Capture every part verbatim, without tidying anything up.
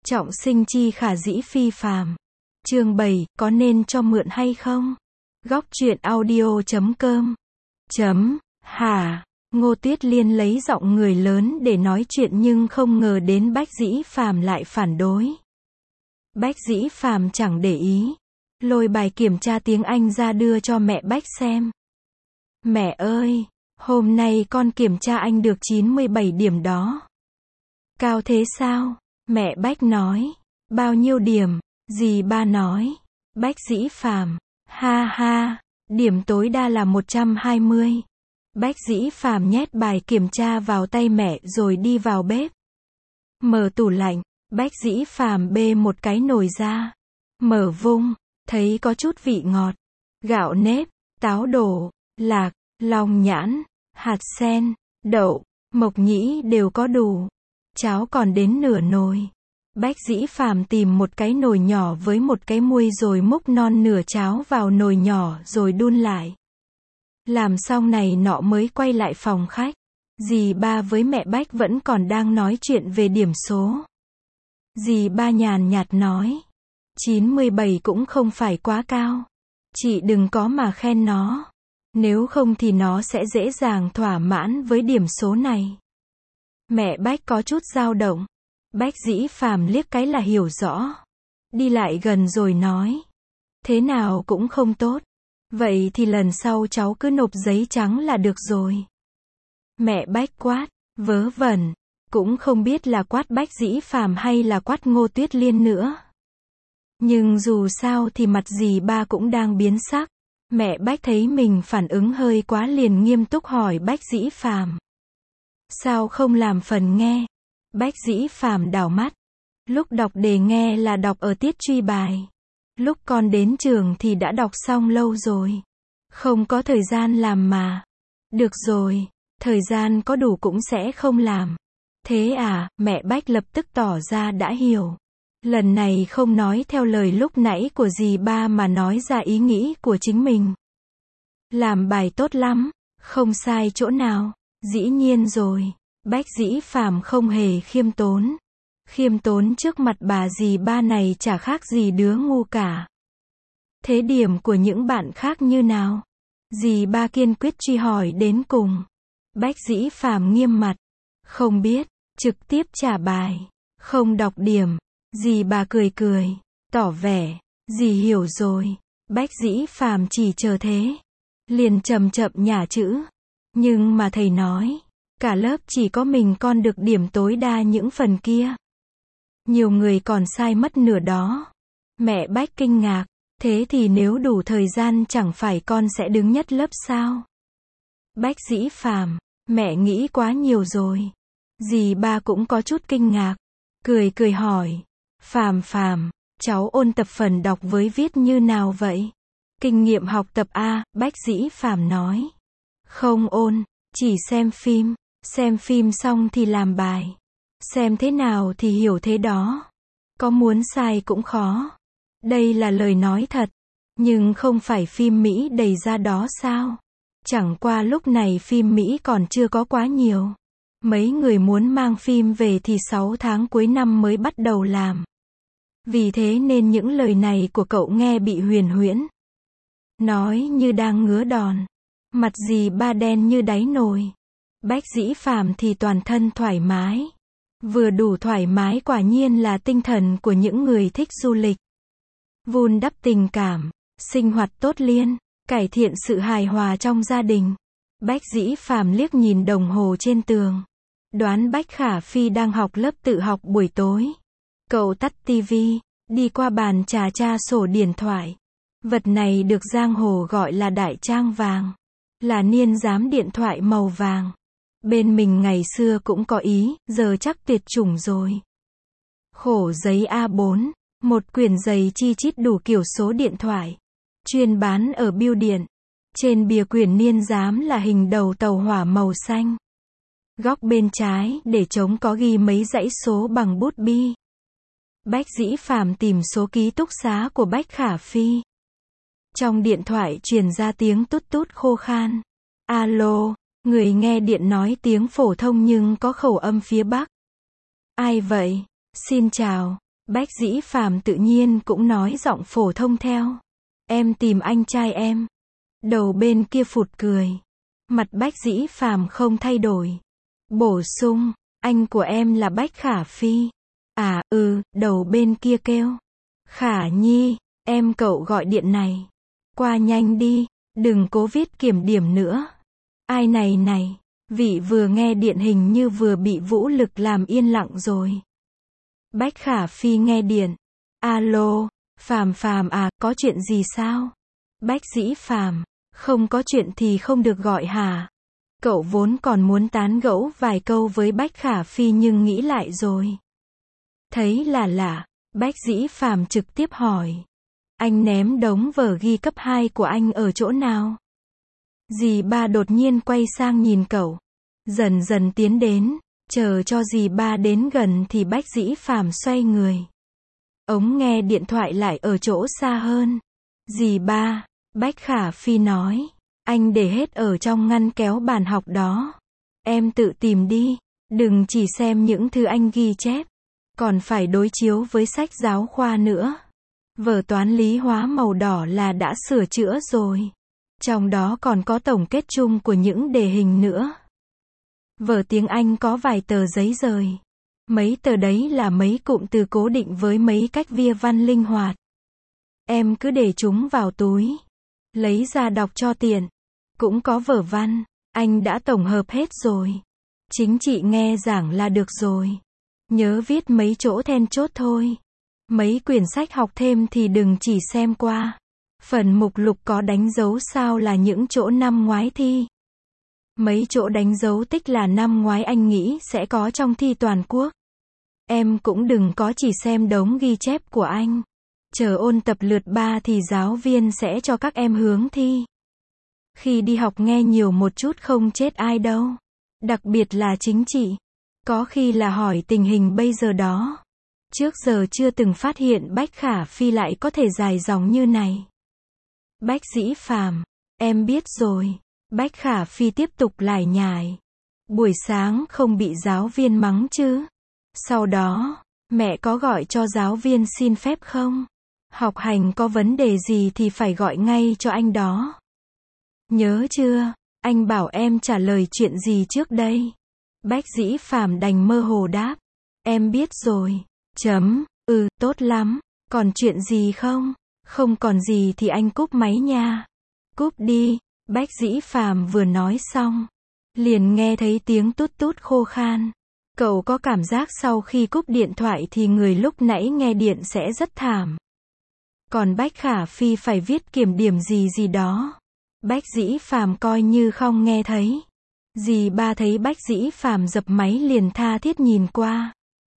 Trọng sinh chi khả dĩ phi phàm. Chương bảy, có nên cho mượn hay không? Góc truyện audio chấm com. Chấm, hả? Ngô Tuyết Liên lấy giọng người lớn để nói chuyện nhưng không ngờ đến Bách Dĩ Phàm lại phản đối. Bách Dĩ Phàm chẳng để ý, lôi bài kiểm tra tiếng Anh ra đưa cho mẹ Bách xem. Mẹ ơi, hôm nay con kiểm tra Anh được chín mươi bảy điểm đó. Cao thế sao? Mẹ Bách nói. Bao nhiêu điểm? Dì ba nói. Bách Dĩ Phàm, ha ha, điểm tối đa là một trăm hai mươi. Bách Dĩ Phàm nhét bài kiểm tra vào tay mẹ rồi đi vào bếp. Mở tủ lạnh, Bách Dĩ Phàm bê một cái nồi ra. Mở vung, thấy có chút vị ngọt. Gạo nếp, táo đổ, lạc, long nhãn, hạt sen, đậu, mộc nhĩ đều có đủ. Cháo còn đến nửa nồi. Bách Dĩ Phàm tìm một cái nồi nhỏ với một cái muôi rồi múc non nửa cháo vào nồi nhỏ rồi đun lại. Làm xong này nọ mới quay lại phòng khách. Dì ba với mẹ Bách vẫn còn đang nói chuyện về điểm số. Dì ba nhàn nhạt nói. chín mươi bảy cũng không phải quá cao. Chị đừng có mà khen nó. Nếu không thì nó sẽ dễ dàng thỏa mãn với điểm số này. Mẹ Bách có chút dao động. Bách Dĩ Phàm liếc cái là hiểu rõ. Đi lại gần rồi nói. Thế nào cũng không tốt. Vậy thì lần sau cháu cứ nộp giấy trắng là được rồi. Mẹ Bách quát, vớ vẩn. Cũng không biết là quát Bách Dĩ Phàm hay là quát Ngô Tuyết Liên nữa. Nhưng dù sao thì mặt dì ba cũng đang biến sắc. Mẹ Bách thấy mình phản ứng hơi quá liền nghiêm túc hỏi Bách Dĩ Phàm. Sao không làm phần nghe? Bách Dĩ Phàm đảo mắt. Lúc đọc đề nghe là đọc ở tiết truy bài. Lúc con đến trường thì đã đọc xong lâu rồi. Không có thời gian làm mà. Được rồi, thời gian có đủ cũng sẽ không làm. Thế à, mẹ Bách lập tức tỏ ra đã hiểu. Lần này không nói theo lời lúc nãy của dì ba mà nói ra ý nghĩ của chính mình. Làm bài tốt lắm, không sai chỗ nào. Dĩ nhiên rồi. Bách Dĩ Phàm không hề khiêm tốn. Khiêm tốn trước mặt bà dì ba này chả khác gì đứa ngu cả. Thế điểm của những bạn khác như nào? Dì ba kiên quyết truy hỏi đến cùng. Bách Dĩ Phàm nghiêm mặt. Không biết, trực tiếp trả bài. Không đọc điểm. Dì bà cười cười, tỏ vẻ, dì hiểu rồi. Bách Dĩ Phàm chỉ chờ thế. Liền chậm chậm nhả chữ. Nhưng mà thầy nói, cả lớp chỉ có mình con được điểm tối đa những phần kia. Nhiều người còn sai mất nửa đó. Mẹ Bách kinh ngạc, thế thì nếu đủ thời gian chẳng phải con sẽ đứng nhất lớp sao? Bách Dĩ Phàm, mẹ nghĩ quá nhiều rồi. Dì ba cũng có chút kinh ngạc, cười cười hỏi, Phàm Phàm, cháu ôn tập phần đọc với viết như nào vậy? Kinh nghiệm học tập a, Bách Dĩ Phàm nói. Không ôn, chỉ xem phim, xem phim xong thì làm bài. Xem thế nào thì hiểu thế đó. Có muốn sai cũng khó. Đây là lời nói thật. Nhưng không phải phim Mỹ đầy ra đó sao? Chẳng qua lúc này phim Mỹ còn chưa có quá nhiều. Mấy người muốn mang phim về thì sáu tháng cuối năm mới bắt đầu làm. Vì thế nên những lời này của cậu nghe bị huyền huyễn. Nói như đang ngứa đòn. Mặt dì ba đen như đáy nồi. Bách Dĩ Phàm thì toàn thân thoải mái. Vừa đủ thoải mái quả nhiên là tinh thần của những người thích du lịch. Vun đắp tình cảm, sinh hoạt tốt liên, cải thiện sự hài hòa trong gia đình. Bách Dĩ Phàm liếc nhìn đồng hồ trên tường. Đoán Bách Khả Phi đang học lớp tự học buổi tối. Cậu tắt tivi, đi qua bàn trà tra sổ điện thoại. Vật này được giang hồ gọi là đại trang vàng. Là niên giám điện thoại màu vàng. Bên mình ngày xưa cũng có ý, giờ chắc tuyệt chủng rồi. Khổ giấy a bốn, một quyển giấy chi chít đủ kiểu số điện thoại. Chuyên bán ở bưu điện. Trên bìa quyển niên giám là hình đầu tàu hỏa màu xanh. Góc bên trái để trống có ghi mấy dãy số bằng bút bi. Bách Dĩ Phàm tìm số ký túc xá của Bách Khả Phi. Trong điện thoại truyền ra tiếng tút tút khô khan. Alo, người nghe điện nói tiếng phổ thông nhưng có khẩu âm phía Bắc. Ai vậy? Xin chào, Bách Dĩ Phàm tự nhiên cũng nói giọng phổ thông theo. Em tìm anh trai em. Đầu bên kia phụt cười. Mặt Bách Dĩ Phàm không thay đổi. Bổ sung, anh của em là Bách Khả Phi. À, ừ, đầu bên kia kêu. Khả Nhi, em cậu gọi điện này. Qua nhanh đi, đừng cố viết kiểm điểm nữa. Ai này này, vị vừa nghe điện hình như vừa bị vũ lực làm yên lặng rồi. Bách Khả Phi nghe điện. Alo, Phàm Phàm à, có chuyện gì sao? Bách Dĩ Phàm, không có chuyện thì không được gọi hả? Cậu vốn còn muốn tán gẫu vài câu với Bách Khả Phi nhưng nghĩ lại rồi. Thấy là lạ, Bách Dĩ Phàm trực tiếp hỏi. Anh ném đống vở ghi cấp hai của anh ở chỗ nào? Dì ba đột nhiên quay sang nhìn cậu. Dần dần tiến đến, chờ cho dì ba đến gần thì Bách Dĩ Phàm xoay người. Ống nghe điện thoại lại ở chỗ xa hơn. Dì ba, Bách Khả Phi nói. Anh để hết ở trong ngăn kéo bàn học đó. Em tự tìm đi, đừng chỉ xem những thứ anh ghi chép. Còn phải đối chiếu với sách giáo khoa nữa. Vở toán lý hóa màu đỏ là đã sửa chữa rồi. Trong đó còn có tổng kết chung của những đề hình nữa. Vở tiếng Anh có vài tờ giấy rời. Mấy tờ đấy là mấy cụm từ cố định với mấy cách via văn linh hoạt. Em cứ để chúng vào túi. Lấy ra đọc cho tiện. Cũng có vở văn, anh đã tổng hợp hết rồi. Chính chị nghe giảng là được rồi. Nhớ viết mấy chỗ then chốt thôi. Mấy quyển sách học thêm thì đừng chỉ xem qua. Phần mục lục có đánh dấu sao là những chỗ năm ngoái thi. Mấy chỗ đánh dấu tích là năm ngoái anh nghĩ sẽ có trong thi toàn quốc. Em cũng đừng có chỉ xem đống ghi chép của anh. Chờ ôn tập lượt ba thì giáo viên sẽ cho các em hướng thi. Khi đi học nghe nhiều một chút không chết ai đâu. Đặc biệt là chính trị. Có khi là hỏi tình hình bây giờ đó. Trước giờ chưa từng phát hiện Bách Khả Phi lại có thể dài dòng như này. Bách Dĩ Phàm, em biết rồi. Bách Khả Phi tiếp tục lải nhải. Buổi sáng không bị giáo viên mắng chứ? Sau đó, mẹ có gọi cho giáo viên xin phép không? Học hành có vấn đề gì thì phải gọi ngay cho anh đó. Nhớ chưa? Anh bảo em trả lời chuyện gì trước đây? Bách Dĩ Phàm đành mơ hồ đáp. Em biết rồi. Chấm, ừ, tốt lắm. Còn chuyện gì không? Không còn gì thì anh cúp máy nha. Cúp đi. Bách Dĩ Phàm vừa nói xong. Liền nghe thấy tiếng tút tút khô khan. Cậu có cảm giác sau khi cúp điện thoại thì người lúc nãy nghe điện sẽ rất thảm. Còn Bách Khả Phi phải viết kiểm điểm gì gì đó. Bách Dĩ Phàm coi như không nghe thấy. Dì ba thấy Bách Dĩ Phàm dập máy liền tha thiết nhìn qua.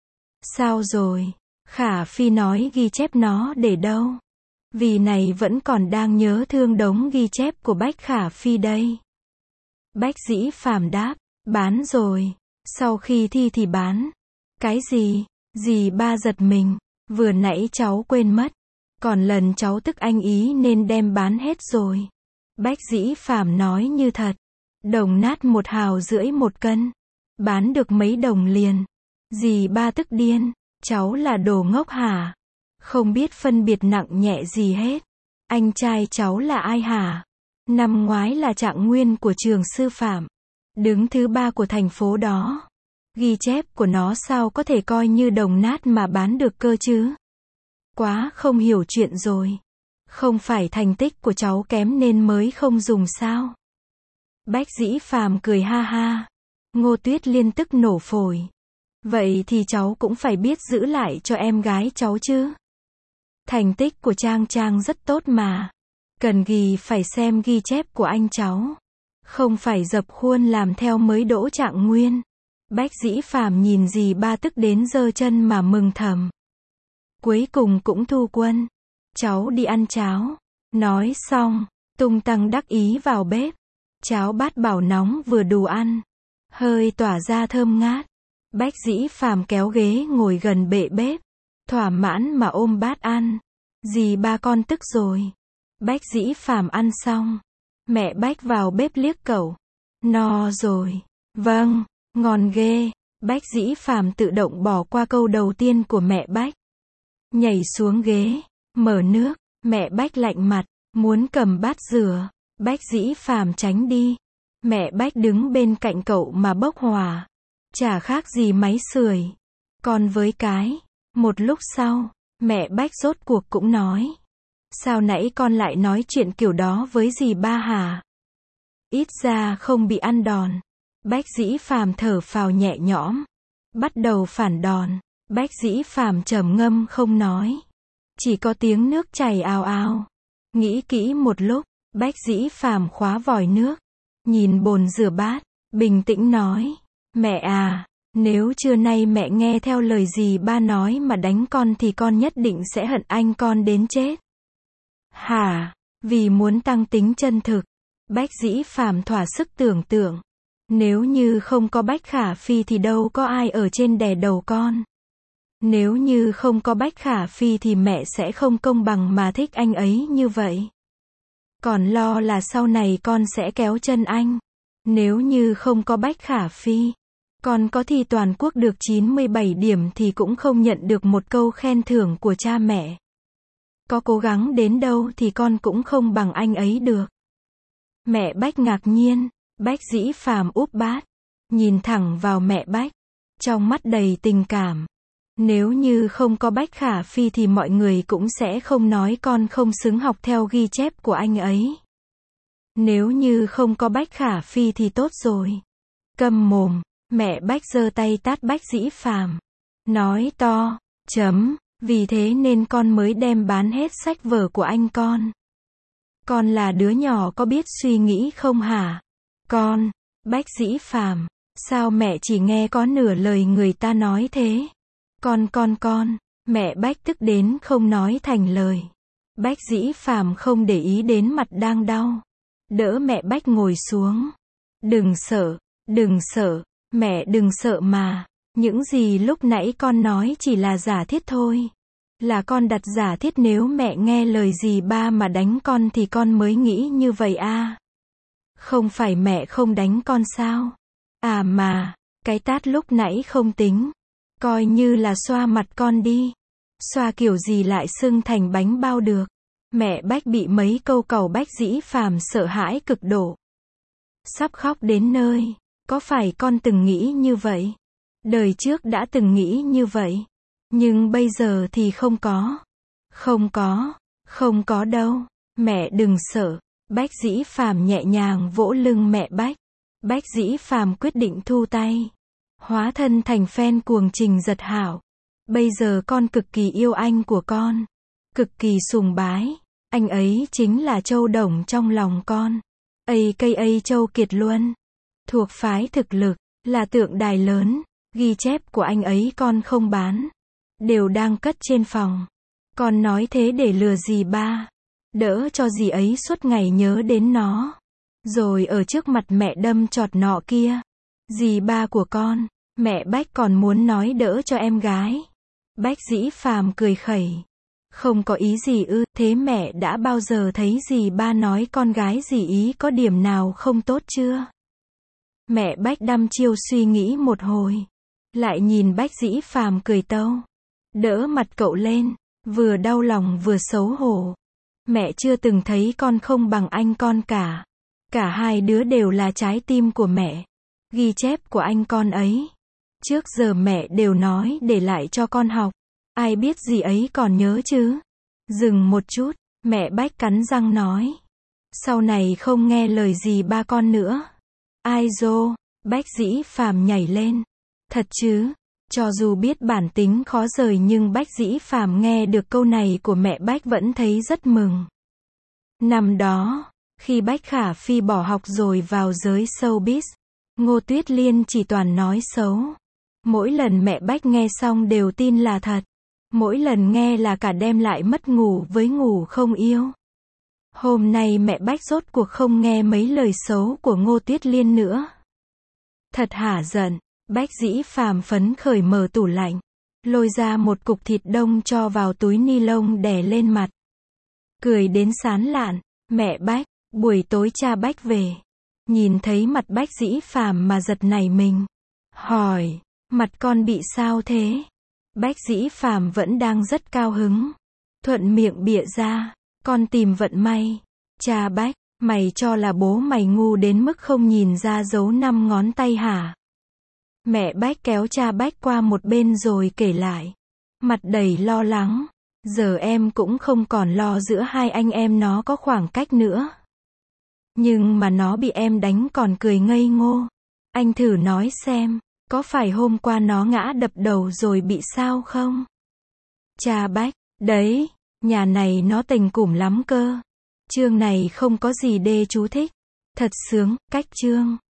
Sao rồi? Khả Phi nói ghi chép nó để đâu? Vì này vẫn còn đang nhớ thương đống ghi chép của Bách Khả Phi đây. Bách Dĩ Phàm đáp, bán rồi. Sau khi thi thì bán. Cái gì? Dì ba giật mình. Vừa nãy cháu quên mất. Còn lần cháu tức anh ý nên đem bán hết rồi. Bách Dĩ Phàm nói như thật. Đồng nát một hào rưỡi một cân. Bán được mấy đồng liền. Dì ba tức điên. Cháu là đồ ngốc hả? Không biết phân biệt nặng nhẹ gì hết. Anh trai cháu là ai hả? Năm ngoái là trạng nguyên của trường sư phạm. Đứng thứ ba của thành phố đó. Ghi chép của nó sao có thể coi như đồng nát mà bán được cơ chứ? Quá không hiểu chuyện rồi. Không phải thành tích của cháu kém nên mới không dùng sao? Bách Dĩ Phàm cười ha ha. Ngô Tuyết Liên tức nổ phổi. Vậy thì cháu cũng phải biết giữ lại cho em gái cháu chứ. Thành tích của Trang Trang rất tốt mà. Cần gì phải xem ghi chép của anh cháu. Không phải dập khuôn làm theo mới đỗ trạng nguyên. Bách Dĩ Phàm nhìn dì ba tức đến giơ chân mà mừng thầm. Cuối cùng cũng thu quân. Cháu đi ăn cháo. Nói xong, tung tăng đắc ý vào bếp. Cháo bát bảo nóng vừa đủ ăn. Hơi tỏa ra thơm ngát. Bách Dĩ Phàm kéo ghế ngồi gần bệ bếp. Thỏa mãn mà ôm bát ăn. Dì ba con tức rồi. Bách Dĩ Phàm ăn xong. Mẹ Bách vào bếp liếc cậu. No rồi. Vâng, ngon ghê. Bách Dĩ Phàm tự động bỏ qua câu đầu tiên của mẹ Bách. nhảy xuống ghế, mở nước, mẹ Bách lạnh mặt, muốn cầm bát rửa, Bách Dĩ Phàm tránh đi. Mẹ Bách đứng bên cạnh cậu mà bốc hỏa, chả khác gì máy sưởi. Còn với cái, một lúc sau, mẹ Bách rốt cuộc cũng nói. Sao nãy con lại nói chuyện kiểu đó với dì ba hả? Ít ra không bị ăn đòn. Bách Dĩ Phàm thở phào nhẹ nhõm, bắt đầu phản đòn. Bách Dĩ Phàm trầm ngâm không nói, chỉ có tiếng nước chảy ào ào. Nghĩ kỹ một lúc, Bách Dĩ Phàm khóa vòi nước, nhìn bồn rửa bát, bình tĩnh nói, mẹ à, nếu trưa nay mẹ nghe theo lời dì ba nói mà đánh con thì con nhất định sẽ hận anh con đến chết. Hả? Vì muốn tăng tính chân thực, Bách Dĩ Phàm thỏa sức tưởng tượng, nếu như không có Bách Khả Phi thì đâu có ai ở trên đè đầu con. Nếu như không có Bách Khả Phi thì mẹ sẽ không công bằng mà thích anh ấy như vậy. Còn lo là sau này con sẽ kéo chân anh. Nếu như không có Bách Khả Phi, con có thi toàn quốc được chín mươi bảy điểm thì cũng không nhận được một câu khen thưởng của cha mẹ. Có cố gắng đến đâu thì con cũng không bằng anh ấy được. Mẹ Bách ngạc nhiên, Bách Dĩ Phàm úp bát, nhìn thẳng vào mẹ Bách, trong mắt đầy tình cảm. Nếu như không có Bách Khả Phi thì mọi người cũng sẽ không nói con không xứng học theo ghi chép của anh ấy. Nếu như không có Bách Khả Phi thì tốt rồi. Câm mồm, mẹ Bách giơ tay tát Bách Dĩ Phàm, nói to, chấm, vì thế nên con mới đem bán hết sách vở của anh con. Con là đứa nhỏ có biết suy nghĩ không hả? Con, Bách Dĩ Phàm, sao mẹ chỉ nghe có nửa lời người ta nói thế? Con con con, mẹ Bách tức đến không nói thành lời. Bách Dĩ Phàm không để ý đến mặt đang đau, đỡ mẹ Bách ngồi xuống. Đừng sợ, đừng sợ, mẹ đừng sợ mà, những gì lúc nãy con nói chỉ là giả thiết thôi. Là con đặt giả thiết nếu mẹ nghe lời dì ba mà đánh con thì con mới nghĩ như vậy à. Không phải mẹ không đánh con sao? À mà, cái tát lúc nãy không tính. Coi như là xoa mặt con đi. Xoa kiểu gì lại sưng thành bánh bao được. Mẹ Bách bị mấy câu cầu Bách Dĩ Phàm sợ hãi cực độ. Sắp khóc đến nơi. Có phải con từng nghĩ như vậy? Đời trước đã từng nghĩ như vậy. Nhưng bây giờ thì không có. Không có, không có đâu. Mẹ đừng sợ. Bách Dĩ Phàm nhẹ nhàng vỗ lưng mẹ Bách. Bách Dĩ Phàm quyết định thu tay. Hóa thân thành fan cuồng Trình Giật Hảo. Bây giờ con cực kỳ yêu anh của con. Cực kỳ sùng bái. Anh ấy chính là Châu Đồng trong lòng con. a ca a Châu Kiệt Luân. Thuộc phái thực lực, là tượng đài lớn. Ghi chép của anh ấy con không bán. Đều đang cất trên phòng. Con nói thế để lừa dì ba. Đỡ cho dì ấy suốt ngày nhớ đến nó. Rồi ở trước mặt mẹ đâm chọt nọ kia. Dì ba của con, mẹ Bách còn muốn nói đỡ cho em gái. Bách Dĩ Phàm cười khẩy. Không có ý gì ư, thế mẹ đã bao giờ thấy dì ba nói con gái dì ý có điểm nào không tốt chưa? Mẹ Bách đăm chiêu suy nghĩ một hồi. Lại nhìn Bách Dĩ Phàm cười tâu. Đỡ mặt cậu lên, vừa đau lòng vừa xấu hổ. Mẹ chưa từng thấy con không bằng anh con cả. Cả hai đứa đều là trái tim của mẹ. Ghi chép của anh con ấy. Trước giờ mẹ đều nói để lại cho con học. Ai biết gì ấy còn nhớ chứ? Dừng một chút, mẹ Bách cắn răng nói. Sau này không nghe lời gì ba con nữa. Ai dô, Bách Dĩ Phàm nhảy lên. Thật chứ? Cho dù biết bản tính khó rời nhưng Bách Dĩ Phàm nghe được câu này của mẹ Bách vẫn thấy rất mừng. Năm đó, khi Bách Khả Phi bỏ học rồi vào giới showbiz, Ngô Tuyết Liên chỉ toàn nói xấu. Mỗi lần mẹ Bách nghe xong đều tin là thật. Mỗi lần nghe là cả đêm lại mất ngủ với ngủ không yêu. Hôm nay mẹ Bách rốt cuộc không nghe mấy lời xấu của Ngô Tuyết Liên nữa. Thật hả giận, Bách Dĩ Phàm phấn khởi mở tủ lạnh, lôi ra một cục thịt đông cho vào túi ni lông đè lên mặt. Cười đến sán lạn, mẹ Bách, buổi tối cha Bách về. Nhìn thấy mặt Bách Dĩ Phàm mà giật nảy mình. Hỏi, mặt con bị sao thế? Bách Dĩ Phàm vẫn đang rất cao hứng. Thuận miệng bịa ra, con tìm vận may. Cha Bách, mày cho là bố mày ngu đến mức không nhìn ra dấu năm ngón tay hả? Mẹ Bách kéo cha Bách qua một bên rồi kể lại. Mặt đầy lo lắng. Giờ em cũng không còn lo giữa hai anh em nó có khoảng cách nữa. Nhưng mà nó bị em đánh còn cười ngây ngô. Anh thử nói xem, có phải hôm qua nó ngã đập đầu rồi bị sao không? Cha Bách, đấy, nhà này nó tình củm lắm cơ. Chương này không có gì đê chú thích. Thật sướng, cách chương.